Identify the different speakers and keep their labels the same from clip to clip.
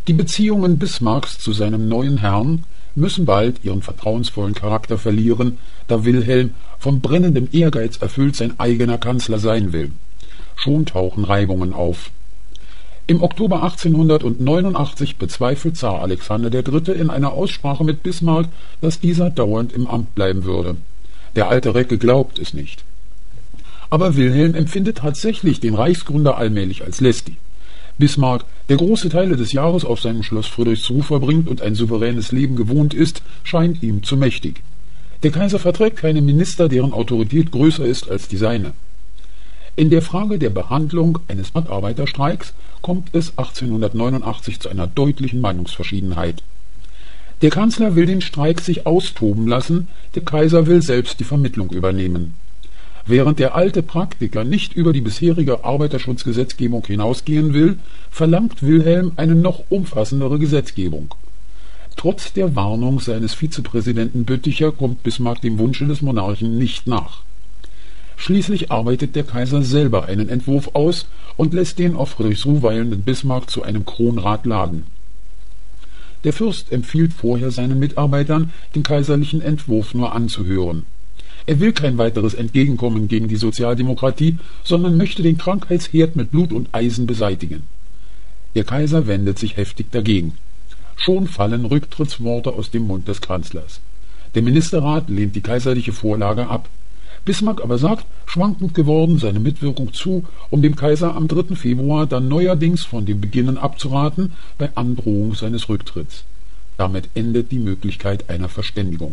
Speaker 1: Die Beziehungen Bismarcks zu seinem neuen Herrn müssen bald ihren vertrauensvollen Charakter verlieren, da Wilhelm von brennendem Ehrgeiz erfüllt sein eigener Kanzler sein will. Schon tauchen Reibungen auf. Im Oktober 1889 bezweifelt Zar Alexander III. In einer Aussprache mit Bismarck, dass dieser dauernd im Amt bleiben würde. Der alte Recke glaubt es nicht. Aber Wilhelm empfindet tatsächlich den Reichsgründer allmählich als lästig. Bismarck, der große Teile des Jahres auf seinem Schloss Friedrichsruh verbringt und ein souveränes Leben gewohnt ist, scheint ihm zu mächtig. Der Kaiser verträgt keine Minister, deren Autorität größer ist als die seine. In der Frage der Behandlung eines Arbeiterstreiks kommt es 1889 zu einer deutlichen Meinungsverschiedenheit. Der Kanzler will den Streik sich austoben lassen, der Kaiser will selbst die Vermittlung übernehmen. Während der alte Praktiker nicht über die bisherige Arbeiterschutzgesetzgebung hinausgehen will, verlangt Wilhelm eine noch umfassendere Gesetzgebung. Trotz der Warnung seines Vizepräsidenten Bötticher kommt Bismarck dem Wunsche des Monarchen nicht nach. Schließlich arbeitet der Kaiser selber einen Entwurf aus und lässt den auf Friedrichsruh weilenden Bismarck zu einem Kronrat laden. Der Fürst empfiehlt vorher seinen Mitarbeitern, den kaiserlichen Entwurf nur anzuhören. Er will kein weiteres Entgegenkommen gegen die Sozialdemokratie, sondern möchte den Krankheitsherd mit Blut und Eisen beseitigen. Der Kaiser wendet sich heftig dagegen. Schon fallen Rücktrittsworte aus dem Mund des Kanzlers. Der Ministerrat lehnt die kaiserliche Vorlage ab. Bismarck aber sagt, schwankend geworden, seine Mitwirkung zu, um dem Kaiser am 3. Februar dann neuerdings von dem Beginnen abzuraten, bei Androhung seines Rücktritts. Damit endet die Möglichkeit einer Verständigung.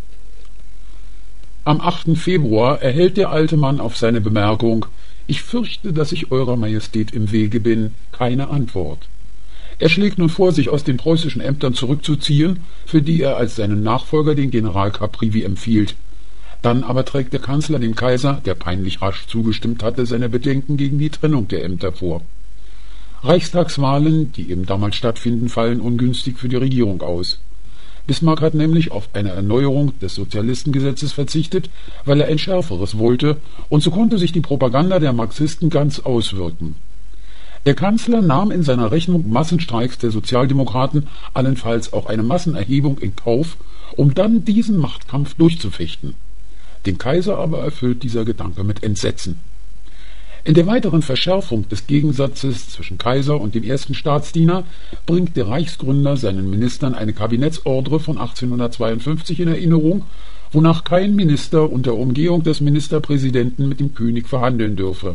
Speaker 1: Am 8. Februar erhält der alte Mann auf seine Bemerkung: »Ich fürchte, dass ich Eurer Majestät im Wege bin«, keine Antwort. Er schlägt nun vor, sich aus den preußischen Ämtern zurückzuziehen, für die er als seinen Nachfolger den General Caprivi empfiehlt. Dann aber trägt der Kanzler dem Kaiser, der peinlich rasch zugestimmt hatte, seine Bedenken gegen die Trennung der Ämter vor. Reichstagswahlen, die eben damals stattfinden, fallen ungünstig für die Regierung aus. Bismarck hat nämlich auf eine Erneuerung des Sozialistengesetzes verzichtet, weil er ein schärferes wollte, und so konnte sich die Propaganda der Marxisten ganz auswirken. Der Kanzler nahm in seiner Rechnung Massenstreiks der Sozialdemokraten, allenfalls auch eine Massenerhebung, in Kauf, um dann diesen Machtkampf durchzufechten. Den Kaiser aber erfüllt dieser Gedanke mit Entsetzen. In der weiteren Verschärfung des Gegensatzes zwischen Kaiser und dem ersten Staatsdiener bringt der Reichsgründer seinen Ministern eine Kabinettsordre von 1852 in Erinnerung, wonach kein Minister unter Umgehung des Ministerpräsidenten mit dem König verhandeln dürfe.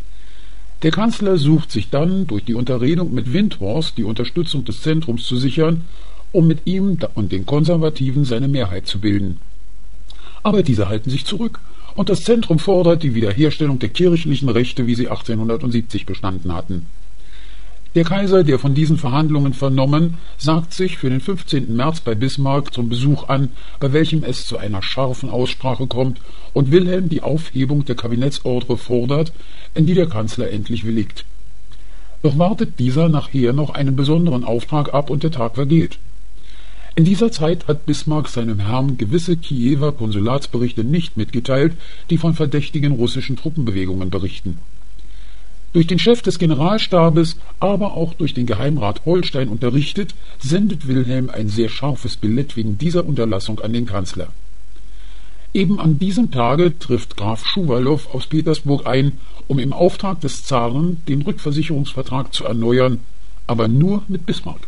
Speaker 1: Der Kanzler sucht sich dann durch die Unterredung mit Windthorst die Unterstützung des Zentrums zu sichern, um mit ihm und den Konservativen seine Mehrheit zu bilden. Aber diese halten sich zurück, und das Zentrum fordert die Wiederherstellung der kirchlichen Rechte, wie sie 1870 bestanden hatten. Der Kaiser, der von diesen Verhandlungen vernommen, sagt sich für den 15. März bei Bismarck zum Besuch an, bei welchem es zu einer scharfen Aussprache kommt und Wilhelm die Aufhebung der Kabinettsordre fordert, in die der Kanzler endlich willigt. Doch wartet dieser nachher noch einen besonderen Auftrag ab und der Tag vergeht. In dieser Zeit hat Bismarck seinem Herrn gewisse Kiewer Konsulatsberichte nicht mitgeteilt, die von verdächtigen russischen Truppenbewegungen berichten. Durch den Chef des Generalstabes, aber auch durch den Geheimrat Holstein unterrichtet, sendet Wilhelm ein sehr scharfes Billett wegen dieser Unterlassung an den Kanzler. Eben an diesem Tage trifft Graf Schuwalow aus Petersburg ein, um im Auftrag des Zaren den Rückversicherungsvertrag zu erneuern, aber nur mit Bismarck.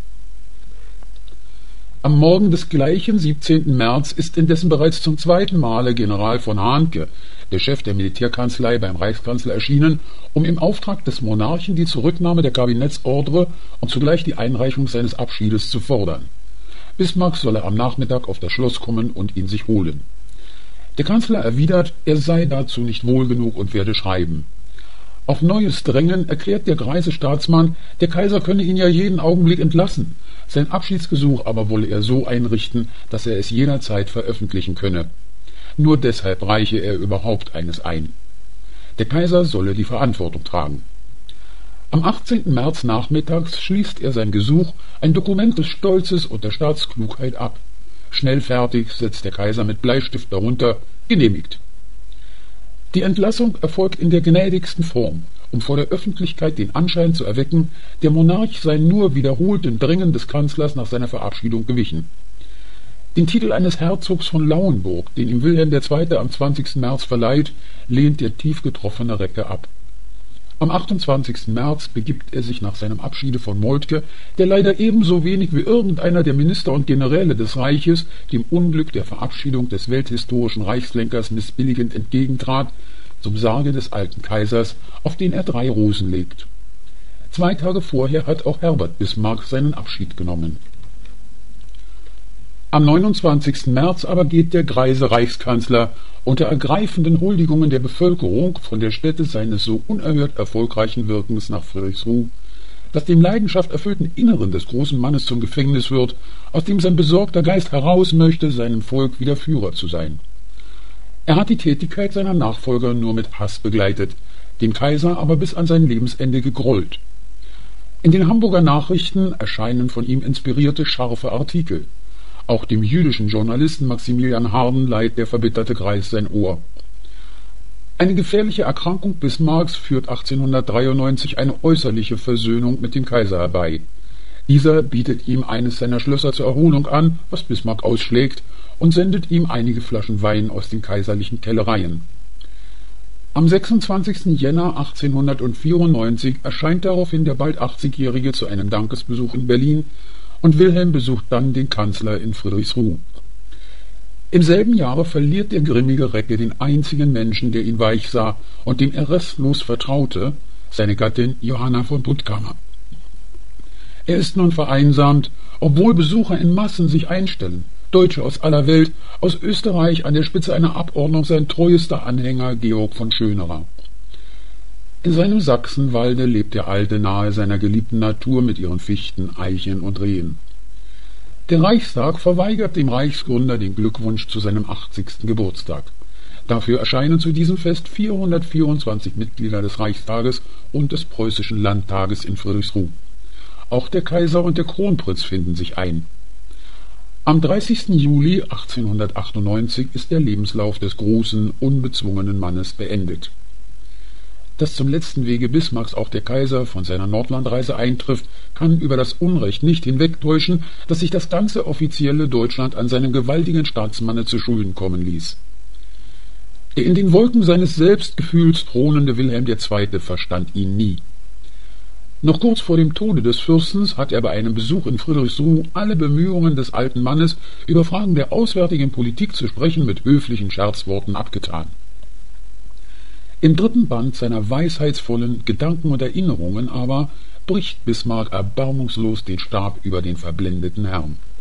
Speaker 1: Am Morgen des gleichen 17. März ist indessen bereits zum zweiten Male General von Hahnke, der Chef der Militärkanzlei, beim Reichskanzler erschienen, um im Auftrag des Monarchen die Zurücknahme der Kabinettsordre und zugleich die Einreichung seines Abschiedes zu fordern. Bismarck solle am Nachmittag auf das Schloss kommen und ihn sich holen. Der Kanzler erwidert, er sei dazu nicht wohl genug und werde schreiben. Auf neues Drängen erklärt der greise Staatsmann, der Kaiser könne ihn ja jeden Augenblick entlassen. Sein Abschiedsgesuch aber wolle er so einrichten, dass er es jederzeit veröffentlichen könne. Nur deshalb reiche er überhaupt eines ein. Der Kaiser solle die Verantwortung tragen. Am 18. März nachmittags schließt er sein Gesuch, ein Dokument des Stolzes und der Staatsklugheit, ab. Schnell fertig setzt der Kaiser mit Bleistift darunter: genehmigt. Die Entlassung erfolgt in der gnädigsten Form, um vor der Öffentlichkeit den Anschein zu erwecken, der Monarch sei nur wiederholten Drängen des Kanzlers nach seiner Verabschiedung gewichen. Den Titel eines Herzogs von Lauenburg, den ihm Wilhelm II. Am 20. März verleiht, lehnt der tief getroffene Recke ab. Am 28. März begibt er sich nach seinem Abschiede von Moltke, der leider ebenso wenig wie irgendeiner der Minister und Generäle des Reiches dem Unglück der Verabschiedung des welthistorischen Reichslenkers missbilligend entgegentrat, zum Sarge des alten Kaisers, auf den er 3 Rosen legt. 2 Tage vorher hat auch Herbert Bismarck seinen Abschied genommen. Am 29. März aber geht der greise Reichskanzler unter ergreifenden Huldigungen der Bevölkerung von der Stätte seines so unerhört erfolgreichen Wirkens nach Friedrichsruh, das dem Leidenschaft erfüllten Inneren des großen Mannes zum Gefängnis wird, aus dem sein besorgter Geist heraus möchte, seinem Volk wieder Führer zu sein. Er hat die Tätigkeit seiner Nachfolger nur mit Hass begleitet, dem Kaiser aber bis an sein Lebensende gegrollt. In den Hamburger Nachrichten erscheinen von ihm inspirierte, scharfe Artikel. Auch dem jüdischen Journalisten Maximilian Harden leiht der verbitterte Greis sein Ohr. Eine gefährliche Erkrankung Bismarcks führt 1893 eine äußerliche Versöhnung mit dem Kaiser herbei. Dieser bietet ihm eines seiner Schlösser zur Erholung an, was Bismarck ausschlägt, und sendet ihm einige Flaschen Wein aus den kaiserlichen Kellereien. Am 26. Jänner 1894 erscheint daraufhin der bald 80-Jährige zu einem Dankesbesuch in Berlin, und Wilhelm besucht dann den Kanzler in Friedrichsruh. Im selben Jahre verliert der grimmige Recke den einzigen Menschen, der ihn weich sah und dem er restlos vertraute, seine Gattin Johanna von Puttkamer. Er ist nun vereinsamt, obwohl Besucher in Massen sich einstellen. Deutsche aus aller Welt, aus Österreich an der Spitze einer Abordnung sein treuester Anhänger Georg von Schönerer. In seinem Sachsenwalde lebt der Alte nahe seiner geliebten Natur mit ihren Fichten, Eichen und Rehen. Der Reichstag verweigert dem Reichsgründer den Glückwunsch zu seinem 80. Geburtstag. Dafür erscheinen zu diesem Fest 424 Mitglieder des Reichstages und des preußischen Landtages in Friedrichsruh. Auch der Kaiser und der Kronprinz finden sich ein. Am 30. Juli 1898 ist der Lebenslauf des großen, unbezwungenen Mannes beendet. Dass zum letzten Wege Bismarcks auch der Kaiser von seiner Nordlandreise eintrifft, kann über das Unrecht nicht hinwegtäuschen, dass sich das ganze offizielle Deutschland an seinem gewaltigen Staatsmanne zu Schulden kommen ließ. Der in den Wolken seines Selbstgefühls thronende Wilhelm II. Verstand ihn nie. Noch kurz vor dem Tode des Fürstens hat er bei einem Besuch in Friedrichsruh alle Bemühungen des alten Mannes, über Fragen der auswärtigen Politik zu sprechen, mit höflichen Scherzworten abgetan. Im 3. Band seiner weisheitsvollen Gedanken und Erinnerungen aber bricht Bismarck erbarmungslos den Stab über den verblendeten Herrn.